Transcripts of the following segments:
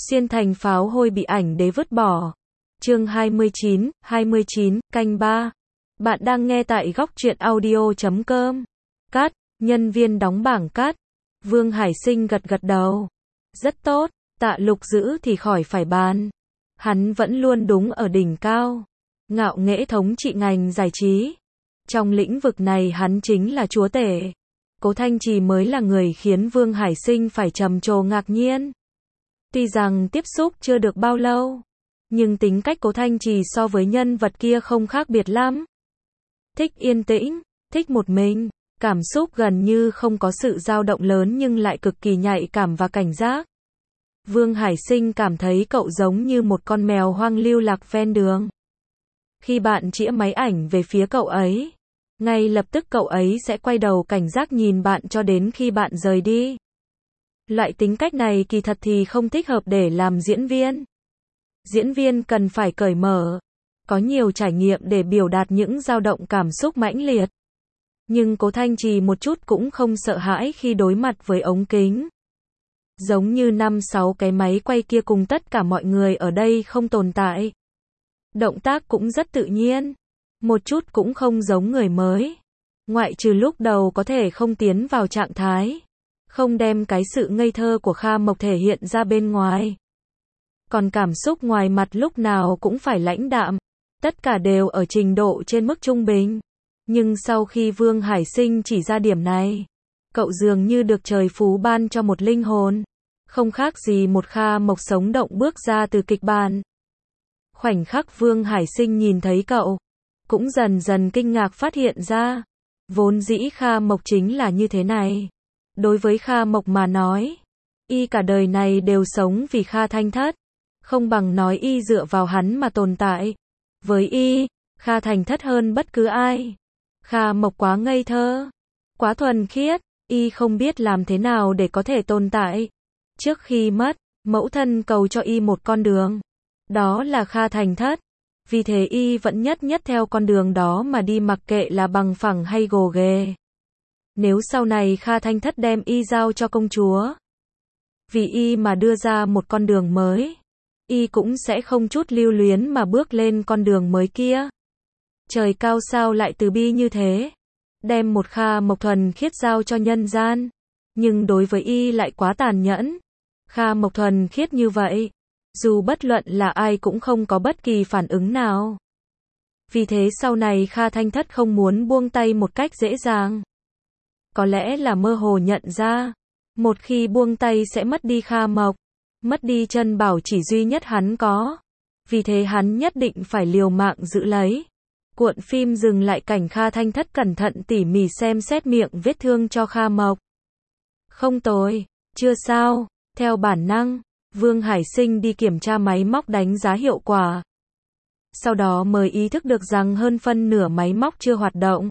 Xiên thành pháo hôi bị ảnh đế vứt bỏ. Chương 29, canh 3. Bạn đang nghe tại góc truyện audio.com. Cát, nhân viên đóng bảng cát. Vương Hải Sinh gật gật đầu. Rất tốt, Tạ Lục Dữ thì khỏi phải bàn. Hắn vẫn luôn đúng ở đỉnh cao. Ngạo nghễ thống trị ngành giải trí. Trong lĩnh vực này hắn chính là chúa tể. Cố Thanh Trì mới là người khiến Vương Hải Sinh phải trầm trồ ngạc nhiên. Tuy rằng tiếp xúc chưa được bao lâu, nhưng tính cách Cố Thanh Trì so với nhân vật kia không khác biệt lắm. Thích yên tĩnh, thích một mình, cảm xúc gần như không có sự dao động lớn nhưng lại cực kỳ nhạy cảm và cảnh giác. Vương Hải Sinh cảm thấy cậu giống như một con mèo hoang lưu lạc ven đường. Khi bạn chĩa máy ảnh về phía cậu ấy, ngay lập tức cậu ấy sẽ quay đầu cảnh giác nhìn bạn cho đến khi bạn rời đi. Loại tính cách này kỳ thật thì không thích hợp để làm diễn viên. Diễn viên cần phải cởi mở, có nhiều trải nghiệm để biểu đạt những dao động cảm xúc mãnh liệt. Nhưng Cố Thanh Trì một chút cũng không sợ hãi khi đối mặt với ống kính. Giống như 5-6 cái máy quay kia cùng tất cả mọi người ở đây không tồn tại. Động tác cũng rất tự nhiên, một chút cũng không giống người mới. Ngoại trừ lúc đầu có thể không tiến vào trạng thái, không đem cái sự ngây thơ của Kha Mộc thể hiện ra bên ngoài. Còn cảm xúc ngoài mặt lúc nào cũng phải lãnh đạm, tất cả đều ở trình độ trên mức trung bình. Nhưng sau khi Vương Hải Sinh chỉ ra điểm này, cậu dường như được trời phú ban cho một linh hồn, không khác gì một Kha Mộc sống động bước ra từ kịch bản. Khoảnh khắc Vương Hải Sinh nhìn thấy cậu, cũng dần dần kinh ngạc phát hiện ra, vốn dĩ Kha Mộc chính là như thế này. Đối với Kha Mộc mà nói, y cả đời này đều sống vì Kha Thanh Thất, không bằng nói y dựa vào hắn mà tồn tại. Với y, Kha Thanh Thất hơn bất cứ ai. Kha Mộc quá ngây thơ, quá thuần khiết, y không biết làm thế nào để có thể tồn tại. Trước khi mất, mẫu thân cầu cho y một con đường, đó là Kha Thanh Thất. Vì thế y vẫn nhất theo con đường đó mà đi, mặc kệ là bằng phẳng hay gồ ghề. Nếu sau này Kha Thanh Thất đem y giao cho công chúa, vì y mà đưa ra một con đường mới, y cũng sẽ không chút lưu luyến mà bước lên con đường mới kia. Trời cao sao lại từ bi như thế, đem một Kha Mộc thuần khiết giao cho nhân gian, nhưng đối với y lại quá tàn nhẫn. Kha Mộc thuần khiết như vậy, dù bất luận là ai cũng không có bất kỳ phản ứng nào. Vì thế sau này Kha Thanh Thất không muốn buông tay một cách dễ dàng. Có lẽ là mơ hồ nhận ra, một khi buông tay sẽ mất đi Kha Mộc, mất đi chân bảo chỉ duy nhất hắn có. Vì thế hắn nhất định phải liều mạng giữ lấy. Cuộn phim dừng lại cảnh Kha Thanh Thất cẩn thận tỉ mỉ xem xét miệng vết thương cho Kha Mộc. Không tồi, chưa sao. Theo bản năng, Vương Hải Sinh đi kiểm tra máy móc đánh giá hiệu quả. Sau đó mới ý thức được rằng hơn phân nửa máy móc chưa hoạt động.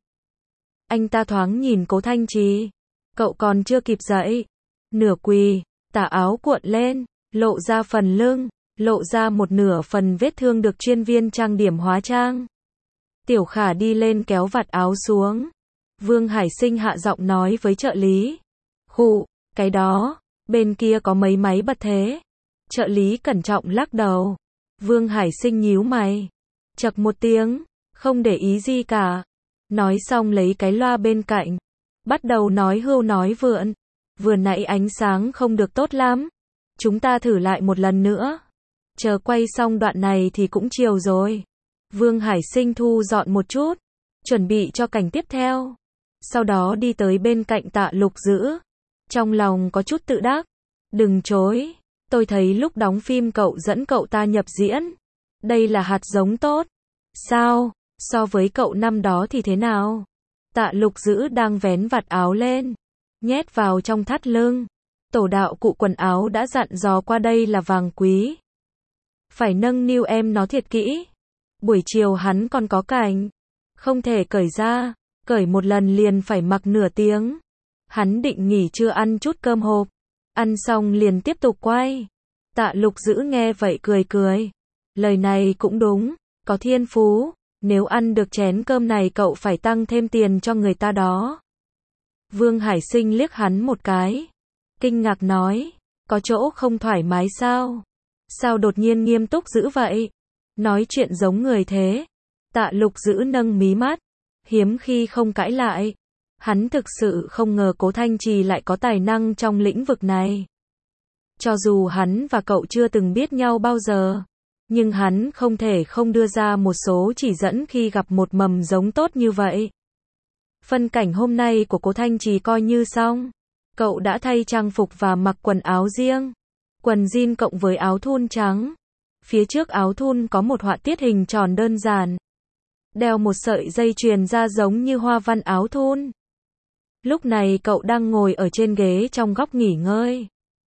Anh ta thoáng nhìn Cố Thanh Trì, cậu còn chưa kịp dậy, nửa quỳ, tà áo cuộn lên, lộ ra phần lưng, lộ ra một nửa phần vết thương được chuyên viên trang điểm hóa trang. Tiểu Khả đi lên kéo vạt áo xuống. Vương Hải Sinh hạ giọng nói với trợ lý. Khụ, cái đó, bên kia có mấy máy bật thế. Trợ lý cẩn trọng lắc đầu. Vương Hải Sinh nhíu mày. Chậc một tiếng, không để ý gì cả. Nói xong lấy cái loa bên cạnh, bắt đầu nói hưu nói vượn. Vừa nãy ánh sáng không được tốt lắm, chúng ta thử lại một lần nữa. Chờ quay xong đoạn này thì cũng chiều rồi. Vương Hải Sinh thu dọn một chút, chuẩn bị cho cảnh tiếp theo. Sau đó đi tới bên cạnh Tạ Lục Dữ. Trong lòng có chút tự đắc. Đừng chối, tôi thấy lúc đóng phim cậu dẫn cậu ta nhập diễn. Đây là hạt giống tốt. Sao, so với cậu năm đó thì thế nào? Tạ Lục Dữ đang vén vạt áo lên, nhét vào trong thắt lưng. Tổ đạo cụ quần áo đã dặn dò qua, đây là vàng quý, phải nâng niu em nó thiệt kỹ. Buổi chiều hắn còn có cảnh, không thể cởi ra, cởi một lần liền phải mặc nửa tiếng. Hắn định nghỉ trưa ăn chút cơm hộp, ăn xong liền tiếp tục quay. Tạ Lục Dữ nghe vậy cười. Lời này cũng đúng, có thiên phú, nếu ăn được chén cơm này cậu phải tăng thêm tiền cho người ta đó. Vương Hải Sinh liếc hắn một cái, kinh ngạc nói, có chỗ không thoải mái sao? Sao đột nhiên nghiêm túc dữ vậy? Nói chuyện giống người thế. Tạ Lục Dữ nâng mí mắt, hiếm khi không cãi lại. Hắn thực sự không ngờ Cố Thanh Trì lại có tài năng trong lĩnh vực này. Cho dù hắn và cậu chưa từng biết nhau bao giờ, nhưng hắn không thể không đưa ra một số chỉ dẫn khi gặp một mầm giống tốt như vậy. Phân cảnh hôm nay của Cố Thanh Trì coi như xong. Cậu đã thay trang phục và mặc quần áo riêng. Quần jean cộng với áo thun trắng. Phía trước áo thun có một họa tiết hình tròn đơn giản. Đeo một sợi dây chuyền ra giống như hoa văn áo thun. Lúc này cậu đang ngồi ở trên ghế trong góc nghỉ ngơi.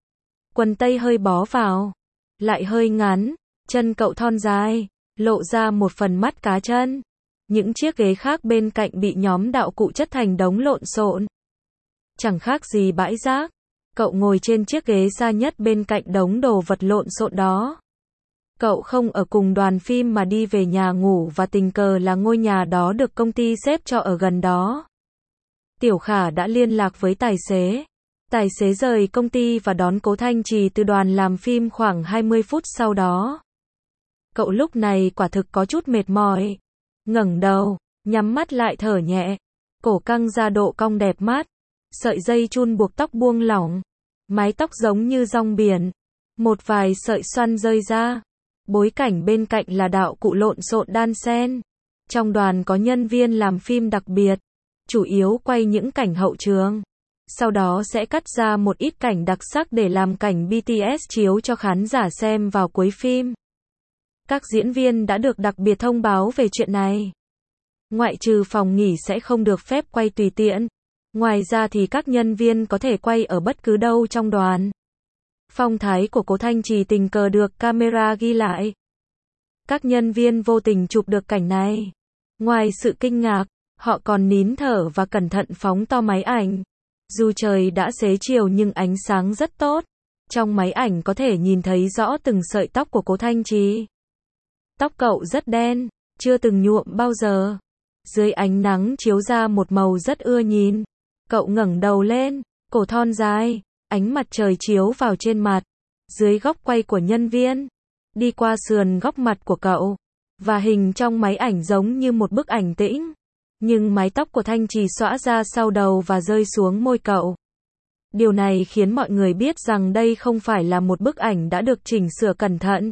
Quần tây hơi bó vào, lại hơi ngắn, chân cậu thon dài, lộ ra một phần mắt cá chân. Những chiếc ghế khác bên cạnh bị nhóm đạo cụ chất thành đống lộn xộn. Chẳng khác gì bãi rác. Cậu ngồi trên chiếc ghế xa nhất bên cạnh đống đồ vật lộn xộn đó. Cậu không ở cùng đoàn phim mà đi về nhà ngủ và tình cờ là ngôi nhà đó được công ty xếp cho ở gần đó. Tiểu Khả đã liên lạc với tài xế. Tài xế rời công ty và đón Cố Thanh Trì từ đoàn làm phim khoảng 20 phút sau đó. Cậu lúc này quả thực có chút mệt mỏi. Ngẩng đầu, nhắm mắt lại thở nhẹ. Cổ căng ra độ cong đẹp mắt. Sợi dây chun buộc tóc buông lỏng. Mái tóc giống như rong biển. Một vài sợi xoăn rơi ra. Bối cảnh bên cạnh là đạo cụ lộn xộn đan xen. Trong đoàn có nhân viên làm phim đặc biệt. Chủ yếu quay những cảnh hậu trường. Sau đó sẽ cắt ra một ít cảnh đặc sắc để làm cảnh BTS chiếu cho khán giả xem vào cuối phim. Các diễn viên đã được đặc biệt thông báo về chuyện này. Ngoại trừ phòng nghỉ sẽ không được phép quay tùy tiện. Ngoài ra thì các nhân viên có thể quay ở bất cứ đâu trong đoàn. Phong thái của Cố Thanh Trì tình cờ được camera ghi lại. Các nhân viên vô tình chụp được cảnh này. Ngoài sự kinh ngạc, họ còn nín thở và cẩn thận phóng to máy ảnh. Dù trời đã xế chiều nhưng ánh sáng rất tốt. Trong máy ảnh có thể nhìn thấy rõ từng sợi tóc của Cố Thanh Trì. Tóc cậu rất đen, chưa từng nhuộm bao giờ. Dưới ánh nắng chiếu ra một màu rất ưa nhìn. Cậu ngẩng đầu lên, cổ thon dài, ánh mặt trời chiếu vào trên mặt. Dưới góc quay của nhân viên, đi qua sườn góc mặt của cậu. Và hình trong máy ảnh giống như một bức ảnh tĩnh. Nhưng mái tóc của Thanh Trì xõa ra sau đầu và rơi xuống môi cậu. Điều này khiến mọi người biết rằng đây không phải là một bức ảnh đã được chỉnh sửa cẩn thận,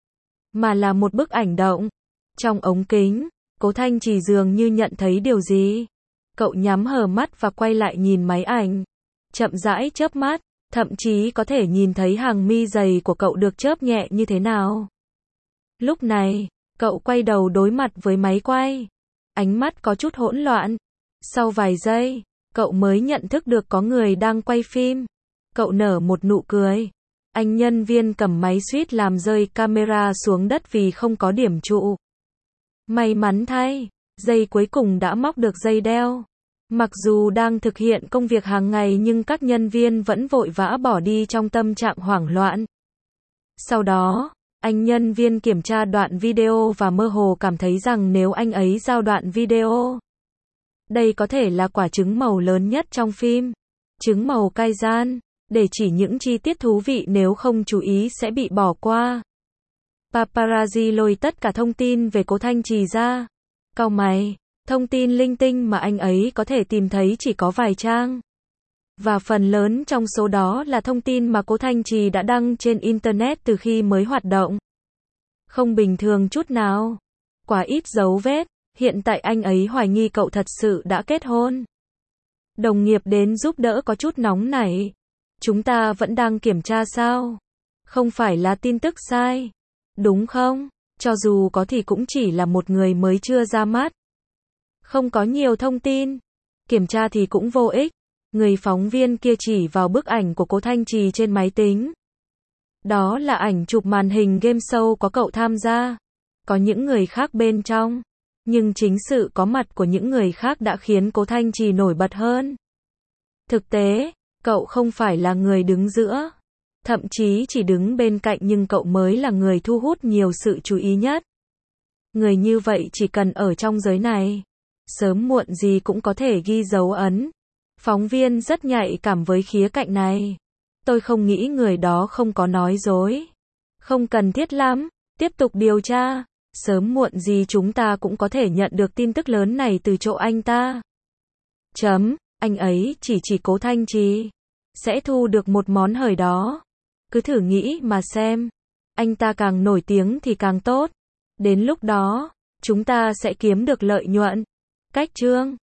mà là một bức ảnh động. Trong ống kính, Cố Thanh Trì dường như nhận thấy điều gì. Cậu nhắm hờ mắt và quay lại nhìn máy ảnh. Chậm rãi chớp mắt, thậm chí có thể nhìn thấy hàng mi dày của cậu được chớp nhẹ như thế nào. Lúc này, cậu quay đầu đối mặt với máy quay. Ánh mắt có chút hỗn loạn. Sau vài giây, cậu mới nhận thức được có người đang quay phim. Cậu nở một nụ cười. Anh nhân viên cầm máy suýt làm rơi camera xuống đất vì không có điểm trụ. May mắn thay, dây cuối cùng đã móc được dây đeo. Mặc dù đang thực hiện công việc hàng ngày nhưng các nhân viên vẫn vội vã bỏ đi trong tâm trạng hoảng loạn. Sau đó, anh nhân viên kiểm tra đoạn video và mơ hồ cảm thấy rằng nếu anh ấy giao đoạn video, đây có thể là quả trứng màu lớn nhất trong phim. Trứng màu cay gian, để chỉ những chi tiết thú vị nếu không chú ý sẽ bị bỏ qua. Paparazzi lôi tất cả thông tin về Cố Thanh Trì ra. Cau mày, thông tin linh tinh mà anh ấy có thể tìm thấy chỉ có vài trang. Và phần lớn trong số đó là thông tin mà Cố Thanh Trì đã đăng trên Internet từ khi mới hoạt động. Không bình thường chút nào. Quá ít dấu vết, hiện tại anh ấy hoài nghi cậu thật sự đã kết hôn. Đồng nghiệp đến giúp đỡ có chút nóng nảy. Chúng ta vẫn đang kiểm tra sao? Không phải là tin tức sai, đúng không? Cho dù có thì cũng chỉ là một người mới chưa ra mắt. Không có nhiều thông tin. Kiểm tra thì cũng vô ích. Người phóng viên kia chỉ vào bức ảnh của Cố Thanh Trì trên máy tính. Đó là ảnh chụp màn hình game show có cậu tham gia. Có những người khác bên trong. Nhưng chính sự có mặt của những người khác đã khiến Cố Thanh Trì nổi bật hơn. Thực tế, cậu không phải là người đứng giữa. Thậm chí chỉ đứng bên cạnh nhưng cậu mới là người thu hút nhiều sự chú ý nhất. Người như vậy chỉ cần ở trong giới này, sớm muộn gì cũng có thể ghi dấu ấn. Phóng viên rất nhạy cảm với khía cạnh này. Tôi không nghĩ người đó không có nói dối. Không cần thiết lắm, tiếp tục điều tra. Sớm muộn gì chúng ta cũng có thể nhận được tin tức lớn này từ chỗ anh ta. Anh ấy chỉ Cố Thanh Trì sẽ thu được một món hời đó. Cứ thử nghĩ mà xem. Anh ta càng nổi tiếng thì càng tốt. Đến lúc đó, chúng ta sẽ kiếm được lợi nhuận. Cách chương